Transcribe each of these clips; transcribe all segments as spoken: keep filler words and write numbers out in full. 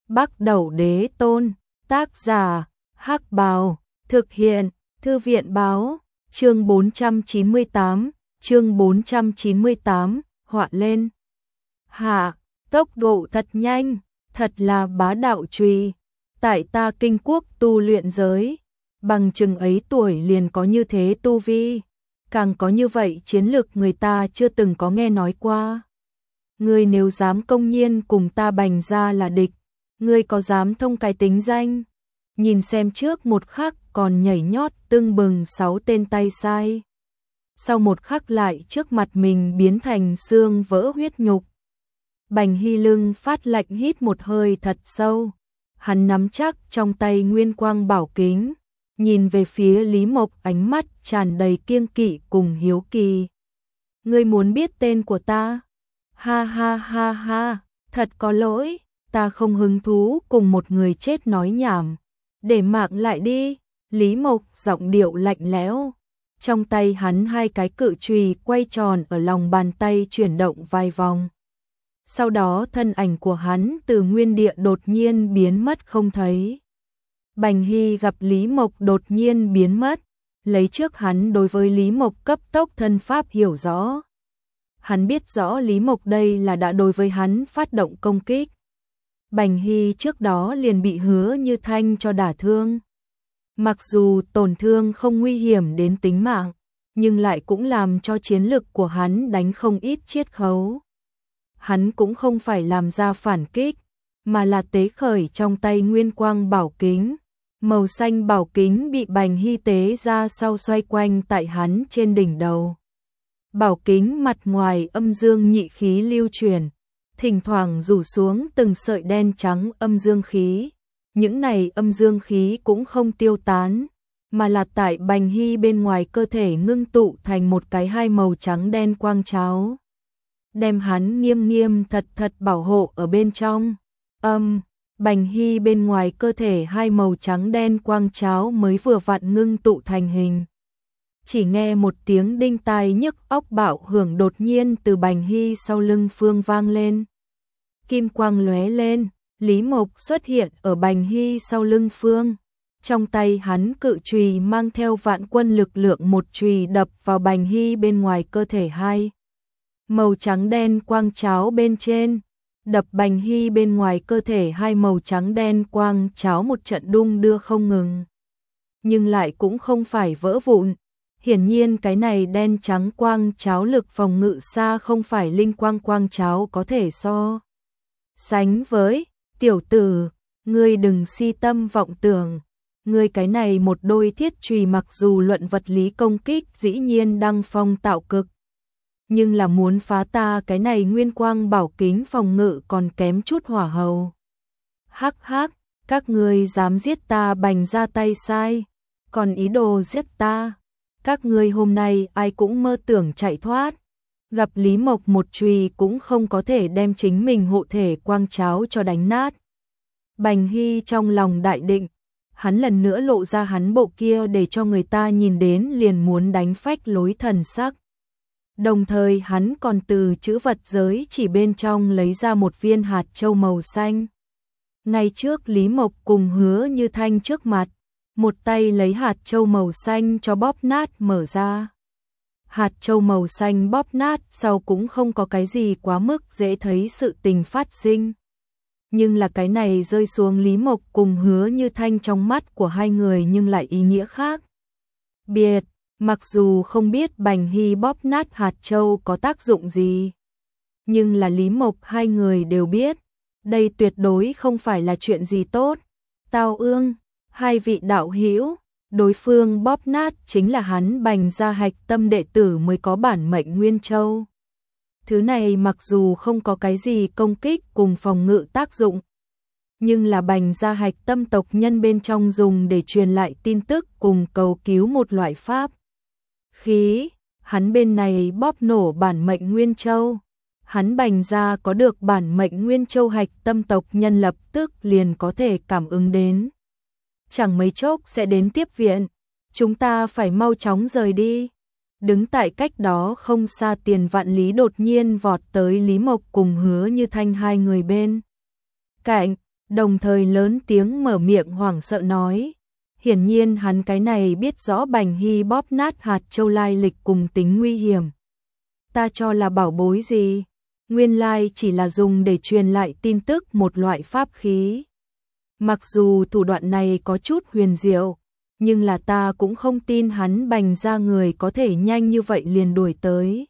Bắc Đẩu Đế Tôn, tác giả, Hắc Bào, thực hiện, Thư viện báo, chương bốn trăm chín mươi tám, chương bốn trăm chín mươi tám, họa lên. Hạ, tốc độ thật nhanh, thật là bá đạo chùy. Tại ta Kinh Quốc tu luyện giới, bằng chừng ấy tuổi liền có như thế tu vi, càng có như vậy chiến lực người ta chưa từng có nghe nói qua. Ngươi nếu dám công nhiên cùng ta Bành gia là địch, ngươi có dám thông cái tính danh? Nhìn xem trước một khắc còn nhảy nhót tưng bừng sáu tên tay sai, sau một khắc lại trước mặt mình biến thành xương vỡ huyết nhục. Bành Hy lưng phát lạnh hít một hơi thật sâu, hắn nắm chắc trong tay nguyên quang bảo kính, nhìn về phía Lý Mộc ánh mắt tràn đầy kiêng kỵ cùng hiếu kỳ. Ngươi muốn biết tên của ta? Ha ha ha ha, thật có lỗi, ta không hứng thú cùng một người chết nói nhảm, để mạng lại đi. Lý Mộc giọng điệu lạnh lẽo, trong tay hắn hai cái cự chùy quay tròn ở lòng bàn tay chuyển động vài vòng. Sau đó thân ảnh của hắn từ nguyên địa đột nhiên biến mất không thấy. Bành Hy gặp Lý Mộc đột nhiên biến mất, lấy trước hắn đối với Lý Mộc cấp tốc thân pháp hiểu rõ. Hắn biết rõ Lý Mộc đây là đã đối với hắn phát động công kích. Bành Hy trước đó liền bị Hứa Như Thanh cho đả thương. Mặc dù tổn thương không nguy hiểm đến tính mạng, nhưng lại cũng làm cho chiến lực của hắn đánh không ít chiết khấu. Hắn cũng không phải làm ra phản kích, mà là tế khởi trong tay nguyên quang bảo kính. Màu xanh bảo kính bị Bành Hy tế ra sau xoay quanh tại hắn trên đỉnh đầu. Bảo kính mặt ngoài âm dương nhị khí lưu truyền, thỉnh thoảng rủ xuống từng sợi đen trắng âm dương khí. Những này âm dương khí cũng không tiêu tán, mà là tại Bành Hy bên ngoài cơ thể ngưng tụ thành một cái hai màu trắng đen quang cháo, đem hắn nghiêm nghiêm thật thật bảo hộ ở bên trong. Âm, Bành Hy bên ngoài cơ thể hai màu trắng đen quang cháo mới vừa vặn ngưng tụ thành hình. Chỉ nghe một tiếng đinh tai nhức óc bạo hưởng đột nhiên từ Bành Hy sau lưng phương vang lên. Kim quang lóe lên, Lý Mộc xuất hiện ở Bành Hy sau lưng phương. Trong tay hắn cự chùy mang theo vạn quân lực lượng một chùy đập vào Bành Hy bên ngoài cơ thể hai màu trắng đen quang cháo bên trên, đập Bành Hy bên ngoài cơ thể hai màu trắng đen quang cháo một trận đung đưa không ngừng. Nhưng lại cũng không phải vỡ vụn. Hiển nhiên cái này đen trắng quang cháo lực phòng ngự xa không phải linh quang quang cháo có thể so sánh với. Tiểu tử, ngươi đừng si tâm vọng tưởng, ngươi cái này một đôi thiết chùy mặc dù luận vật lý công kích dĩ nhiên đăng phong tạo cực, nhưng là muốn phá ta cái này nguyên quang bảo kính phòng ngự còn kém chút hỏa hầu. Hắc hắc, các ngươi dám giết ta Bành ra tay sai, còn ý đồ giết ta, các ngươi hôm nay ai cũng mơ tưởng chạy thoát. Gặp Lý Mộc một chùy cũng không có thể đem chính mình hộ thể quang cháo cho đánh nát. Bành Hy trong lòng đại định, hắn lần nữa lộ ra hắn bộ kia để cho người ta nhìn đến liền muốn đánh phách lối thần sắc. Đồng thời hắn còn từ chữ vật giới chỉ bên trong lấy ra một viên hạt châu màu xanh. Ngay trước Lý Mộc cùng Hứa Như Thanh trước mặt, một tay lấy hạt châu màu xanh cho bóp nát mở ra. Hạt châu màu xanh bóp nát sau cũng không có cái gì quá mức dễ thấy sự tình phát sinh. Nhưng là cái này rơi xuống Lý Mộc cùng Hứa Như Thanh trong mắt của hai người nhưng lại ý nghĩa khác biệt. Mặc dù không biết Bành Hy bóp nát hạt châu có tác dụng gì, nhưng là Lý Mộc hai người đều biết, đây tuyệt đối không phải là chuyện gì tốt. Tao Ương, hai vị đạo hữu, đối phương bóp nát chính là hắn Bành gia hạch tâm đệ tử mới có bản mệnh Nguyên Châu. Thứ này mặc dù không có cái gì công kích cùng phòng ngự tác dụng, nhưng là Bành gia hạch tâm tộc nhân bên trong dùng để truyền lại tin tức cùng cầu cứu một loại pháp khí. Hắn bên này bóp nổ bản mệnh Nguyên Châu, hắn Bành gia có được bản mệnh Nguyên Châu hạch tâm tộc nhân lập tức liền có thể cảm ứng đến. Chẳng mấy chốc sẽ đến tiếp viện, chúng ta phải mau chóng rời đi. Đứng tại cách đó không xa Tiền Vạn Lý đột nhiên vọt tới Lý Mộc cùng Hứa Như Thanh hai người bên cạnh, đồng thời lớn tiếng mở miệng hoảng sợ nói. Hiển nhiên hắn cái này biết rõ Bành Hy bóp nát hạt châu lai lịch cùng tính nguy hiểm. Ta cho là bảo bối gì? Nguyên lai chỉ là dùng để truyền lại tin tức một loại pháp khí. Mặc dù thủ đoạn này có chút huyền diệu, nhưng là ta cũng không tin hắn Bành ra người có thể nhanh như vậy liền đuổi tới.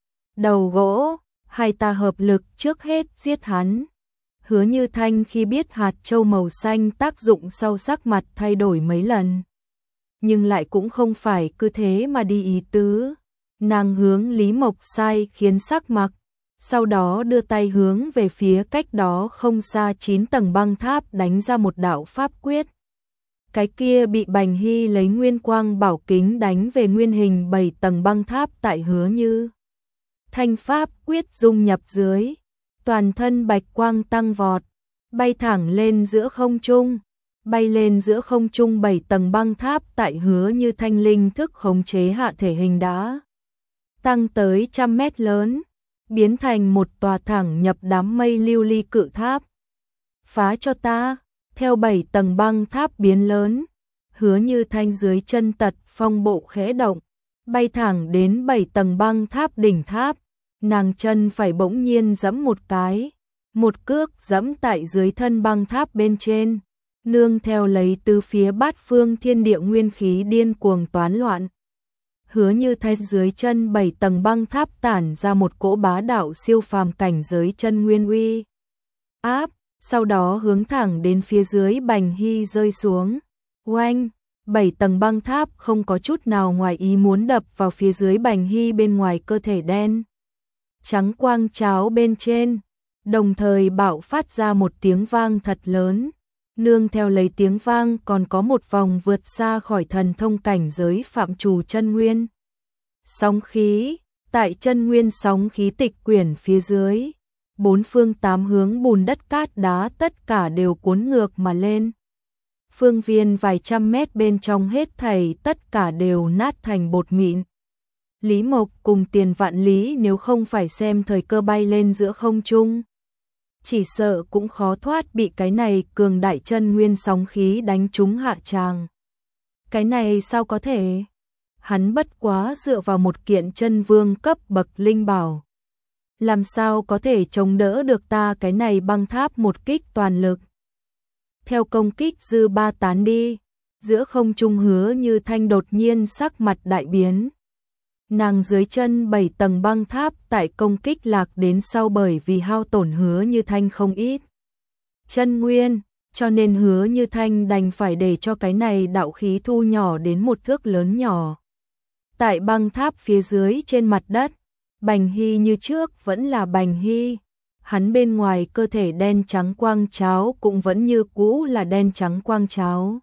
Đầu gỗ, hay ta hợp lực trước hết giết hắn. Hứa Như Thanh khi biết hạt châu màu xanh tác dụng sau sắc mặt thay đổi mấy lần. Nhưng lại cũng không phải cứ thế mà đi ý tứ. Nàng hướng Lý Mộc Sai khiến sắc mặt, sau đó đưa tay hướng về phía cách đó không xa chín tầng băng tháp đánh ra một đạo pháp quyết. Cái kia bị Bành Hy lấy nguyên quang bảo kính đánh về nguyên hình bảy tầng băng tháp tại Hứa Như Thanh pháp quyết dung nhập dưới, toàn thân bạch quang tăng vọt, bay thẳng lên giữa không trung, bay lên giữa không trung bảy tầng băng tháp tại Hứa Như Thanh linh thức khống chế hạ thể hình đã tăng tới trăm mét lớn, biến thành một tòa thẳng nhập đám mây lưu ly cự tháp. Phá cho ta, theo bảy tầng băng tháp biến lớn, Hứa Như Thanh dưới chân tật phong bộ khẽ động, bay thẳng đến bảy tầng băng tháp đỉnh tháp, nàng chân phải bỗng nhiên giẫm một cái, một cước giẫm tại dưới thân băng tháp bên trên, nương theo lấy từ phía bát phương thiên địa nguyên khí điên cuồng toán loạn. Hứa Như Thanh dưới chân bảy tầng băng tháp tản ra một cỗ bá đạo siêu phàm cảnh giới chân nguyên uy áp, sau đó hướng thẳng đến phía dưới Bành Hy rơi xuống. Oanh, bảy tầng băng tháp không có chút nào ngoài ý muốn đập vào phía dưới Bành Hy bên ngoài cơ thể đen trắng quang cháo bên trên, đồng thời bạo phát ra một tiếng vang thật lớn. Nương theo lấy tiếng vang còn có một vòng vượt xa khỏi thần thông cảnh giới phạm trù chân nguyên. Sóng khí, tại chân nguyên sóng khí tịch quyển phía dưới, bốn phương tám hướng bùn đất cát đá tất cả đều cuốn ngược mà lên. Phương viên vài trăm mét bên trong hết thảy tất cả đều nát thành bột mịn. Lý Mộc cùng Tiền Vạn Lý nếu không phải xem thời cơ bay lên giữa không trung, chỉ sợ cũng khó thoát bị cái này cường đại chân nguyên sóng khí đánh trúng hạ tràng. Cái này sao có thể? Hắn bất quá dựa vào một kiện chân vương cấp bậc linh bảo, làm sao có thể chống đỡ được ta cái này băng tháp một kích toàn lực. Theo công kích dư ba tán đi, giữa không trung Hứa Như Thanh đột nhiên sắc mặt đại biến. Nàng dưới chân bảy tầng băng tháp tại công kích lạc đến sau bởi vì hao tổn Hứa Như Thanh không ít chân nguyên, cho nên Hứa Như Thanh đành phải để cho cái này đạo khí thu nhỏ đến một thước lớn nhỏ. Tại băng tháp phía dưới trên mặt đất, Bành Hy như trước vẫn là Bành Hy, hắn bên ngoài cơ thể đen trắng quang cháo cũng vẫn như cũ là đen trắng quang cháo.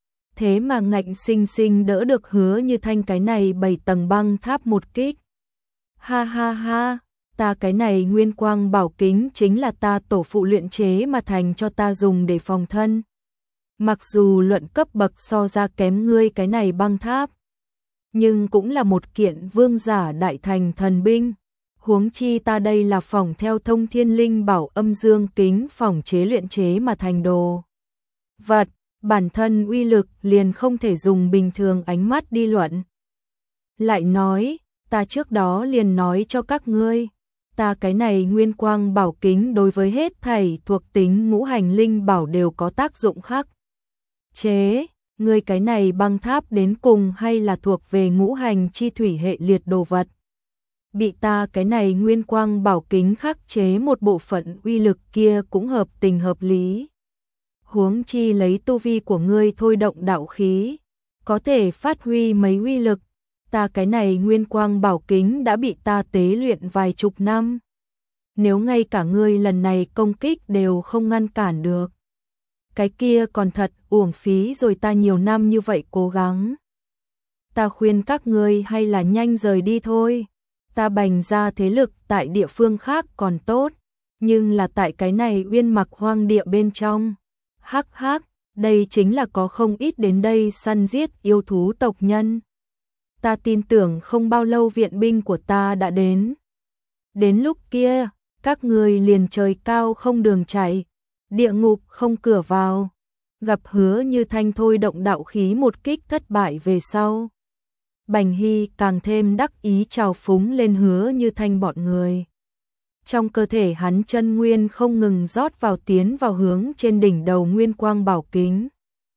Thế mà ngạnh sinh sinh đỡ được Hứa Như Thanh cái này bảy tầng băng tháp một kích. Ha ha ha, ta cái này nguyên quang bảo kính chính là ta tổ phụ luyện chế mà thành cho ta dùng để phòng thân. Mặc dù luận cấp bậc so ra kém ngươi cái này băng tháp, nhưng cũng là một kiện vương giả đại thành thần binh. Huống chi ta đây là phỏng theo thông thiên linh bảo âm dương kính phỏng chế luyện chế mà thành đồ vật. Bản thân uy lực liền không thể dùng bình thường ánh mắt đi luận. Lại nói, ta trước đó liền nói cho các ngươi, ta cái này nguyên quang bảo kính đối với hết thảy thuộc tính ngũ hành linh bảo đều có tác dụng khác chế, ngươi cái này băng tháp đến cùng hay là thuộc về ngũ hành chi thủy hệ liệt đồ vật. Bị ta cái này nguyên quang bảo kính khắc chế một bộ phận uy lực kia cũng hợp tình hợp lý. Huống chi lấy tu vi của ngươi thôi động đạo khí, có thể phát huy mấy uy lực, ta cái này nguyên quang bảo kính đã bị ta tế luyện vài chục năm. Nếu ngay cả ngươi lần này công kích đều không ngăn cản được, cái kia còn thật uổng phí rồi ta nhiều năm như vậy cố gắng. Ta khuyên các ngươi hay là nhanh rời đi thôi, ta Bành ra thế lực tại địa phương khác còn tốt, nhưng là tại cái này Uyên Mặc hoang địa bên trong. Hắc hắc, đây chính là có không ít đến đây săn giết yêu thú tộc nhân. Ta tin tưởng không bao lâu viện binh của ta đã đến. Đến lúc kia, các người liền trời cao không đường chạy, địa ngục không cửa vào. Gặp Hứa Như Thanh thôi động đạo khí một kích thất bại về sau. Bành Hy càng thêm đắc ý trào phúng lên Hứa Như Thanh bọn người. Trong cơ thể hắn chân nguyên không ngừng rót vào tiến vào hướng trên đỉnh đầu nguyên quang bảo kính.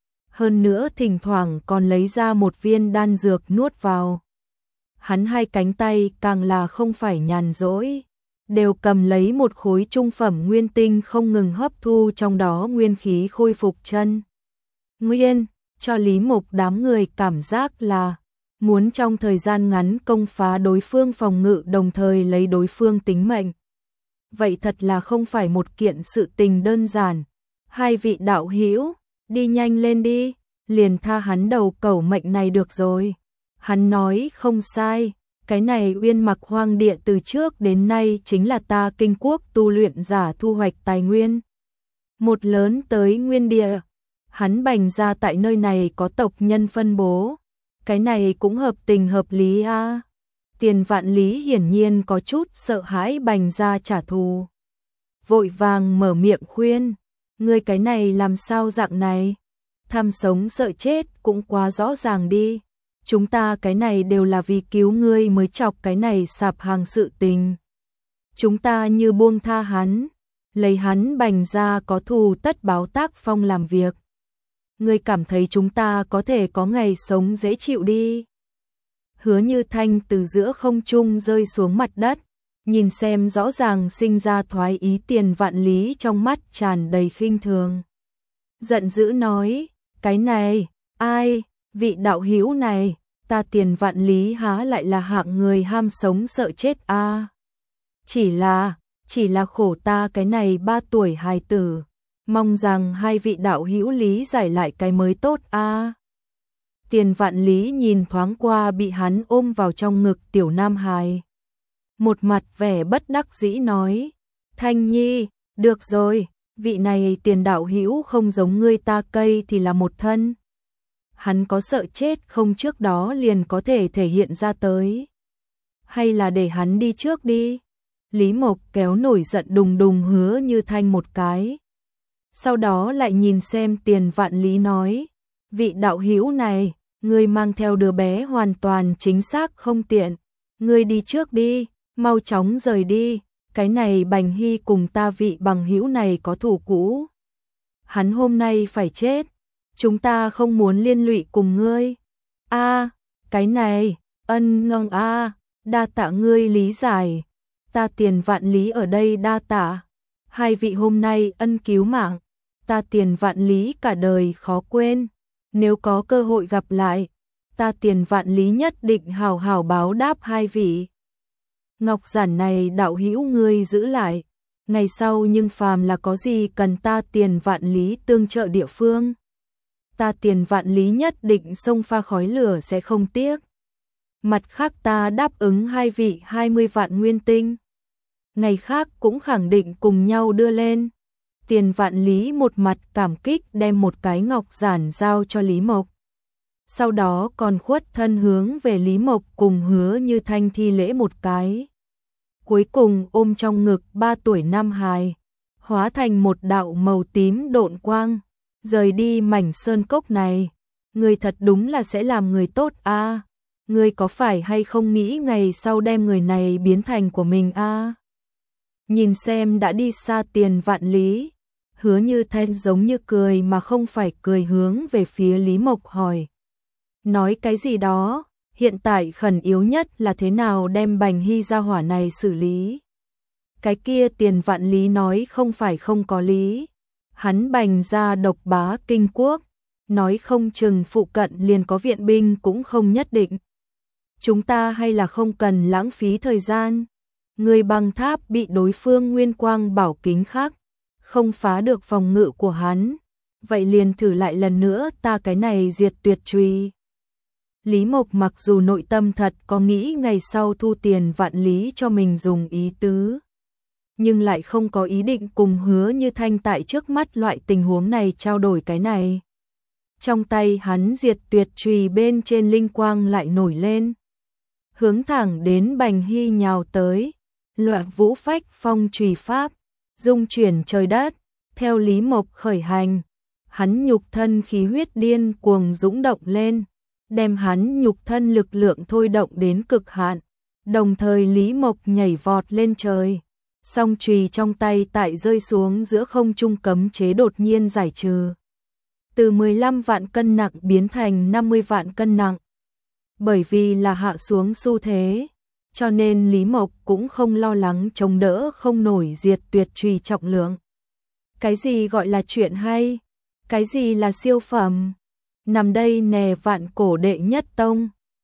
Hơn nữa thỉnh thoảng còn lấy ra một viên đan dược nuốt vào. Hắn hai cánh tay càng là không phải nhàn rỗi, đều cầm lấy một khối trung phẩm nguyên tinh không ngừng hấp thu trong đó nguyên khí khôi phục chân nguyên, cho Lý Mộc đám người cảm giác là muốn trong thời gian ngắn công phá đối phương phòng ngự đồng thời lấy đối phương tính mệnh. Vậy thật là không phải một kiện sự tình đơn giản. Hai vị đạo hữu, đi nhanh lên đi, liền tha hắn đầu cẩu mệnh này được rồi. Hắn nói không sai, cái này Uyên Mặc Hoang Địa từ trước đến nay chính là ta Kinh Quốc tu luyện giả thu hoạch tài nguyên. Một lớn tới nguyên địa, hắn Bành ra tại nơi này có tộc nhân phân bố. Cái này cũng hợp tình hợp lý a. À. Tiền Vạn Lý hiển nhiên có chút sợ hãi Bành ra trả thù. Vội vàng mở miệng khuyên, ngươi cái này làm sao dạng này? Tham sống sợ chết cũng quá rõ ràng đi. Chúng ta cái này đều là vì cứu ngươi mới chọc cái này sạp hàng sự tình. Chúng ta như buông tha hắn, lấy hắn Bành ra có thù tất báo tác phong làm việc. Ngươi cảm thấy chúng ta có thể có ngày sống dễ chịu đi. Hứa Như Thanh từ giữa không trung rơi xuống mặt đất, nhìn xem rõ ràng sinh ra thoái ý Tiền Vạn Lý trong mắt tràn đầy khinh thường. Giận dữ nói, cái này, ai, vị đạo hữu này, ta Tiền Vạn Lý há lại là hạng người ham sống sợ chết a? À? Chỉ là, chỉ là khổ ta cái này ba tuổi hài tử, mong rằng hai vị đạo hữu lý giải lại cái mới tốt a. À? Tiền Vạn Lý nhìn thoáng qua bị hắn ôm vào trong ngực tiểu nam hài. Một mặt vẻ bất đắc dĩ nói, Thanh Nhi, được rồi, vị này Tiền đạo hữu không giống ngươi ta cây thì là một thân. Hắn có sợ chết không trước đó liền có thể thể hiện ra tới. Hay là để hắn đi trước đi. Lý Mộc kéo nổi giận đùng đùng Hứa Như Thanh một cái. Sau đó lại nhìn xem Tiền Vạn Lý nói, vị đạo hữu này, ngươi mang theo đứa bé hoàn toàn chính xác không tiện. Ngươi đi trước đi, mau chóng rời đi, cái này Bành Hy cùng ta vị bằng hữu này có thủ cũ. Hắn hôm nay phải chết, chúng ta không muốn liên lụy cùng ngươi. A, à, cái này, ân nâng a, à, đa tạ ngươi lý giải, ta Tiền Vạn Lý ở đây đa tạ. Hai vị hôm nay ân cứu mạng, ta Tiền Vạn Lý cả đời khó quên. Nếu có cơ hội gặp lại, ta Tiền Vạn Lý nhất định hào hào báo đáp hai vị. Ngọc giản này đạo hữu ngươi giữ lại, ngày sau nhưng phàm là có gì cần ta Tiền Vạn Lý tương trợ địa phương. Ta Tiền Vạn Lý nhất định xông pha khói lửa sẽ không tiếc. Mặt khác ta đáp ứng hai vị hai mươi vạn nguyên tinh. Ngày khác cũng khẳng định cùng nhau đưa lên. Tiền Vạn Lý một mặt cảm kích đem một cái ngọc giản giao cho Lý Mộc. Sau đó còn khuất thân hướng về Lý Mộc cùng Hứa Như Thanh thi lễ một cái. Cuối cùng ôm trong ngực ba tuổi nam hài, hóa thành một đạo màu tím độn quang, rời đi mảnh sơn cốc này. Người thật đúng là sẽ làm người tốt a. À? Người có phải hay không nghĩ ngày sau đem người này biến thành của mình a? À? Nhìn xem đã đi xa Tiền Vạn Lý, Hứa Như Thanh giống như cười mà không phải cười hướng về phía Lý Mộc hỏi. Nói cái gì đó, hiện tại khẩn yếu nhất là thế nào đem Bành Hy gia hỏa này xử lý. Cái kia Tiền Vạn Lý nói không phải không có lý. Hắn Bành ra độc bá Kinh Quốc, nói không chừng phụ cận liền có viện binh cũng không nhất định. Chúng ta hay là không cần lãng phí thời gian. Người băng tháp bị đối phương nguyên quang bảo kính khắc, không phá được phòng ngự của hắn. Vậy liền thử lại lần nữa ta cái này diệt tuyệt truy. Lý Mộc mặc dù nội tâm thật có nghĩ ngày sau thu Tiền Vạn Lý cho mình dùng ý tứ, nhưng lại không có ý định cùng Hứa Như Thanh tại trước mắt loại tình huống này trao đổi cái này. Trong tay hắn diệt tuyệt chùy bên trên linh quang lại nổi lên, hướng thẳng đến Bành Hy nhào tới, loạn vũ phách phong chùy pháp, dung chuyển trời đất, Theo Lý Mộc khởi hành, hắn nhục thân khí huyết điên cuồng dũng động lên, đem hắn nhục thân lực lượng thôi động đến cực hạn. Đồng thời Lý Mộc nhảy vọt lên trời, song chùy trong tay tại rơi xuống giữa không trung cấm chế đột nhiên giải trừ. Từ mười lăm vạn cân nặng biến thành năm mươi vạn cân nặng. Bởi vì là hạ xuống xu thế, cho nên Lý Mộc cũng không lo lắng chống đỡ không nổi diệt tuyệt chùy trọng lượng. Cái gì gọi là chuyện hay? Cái gì là siêu phẩm? Nằm đây nè vạn cổ đệ nhất tông.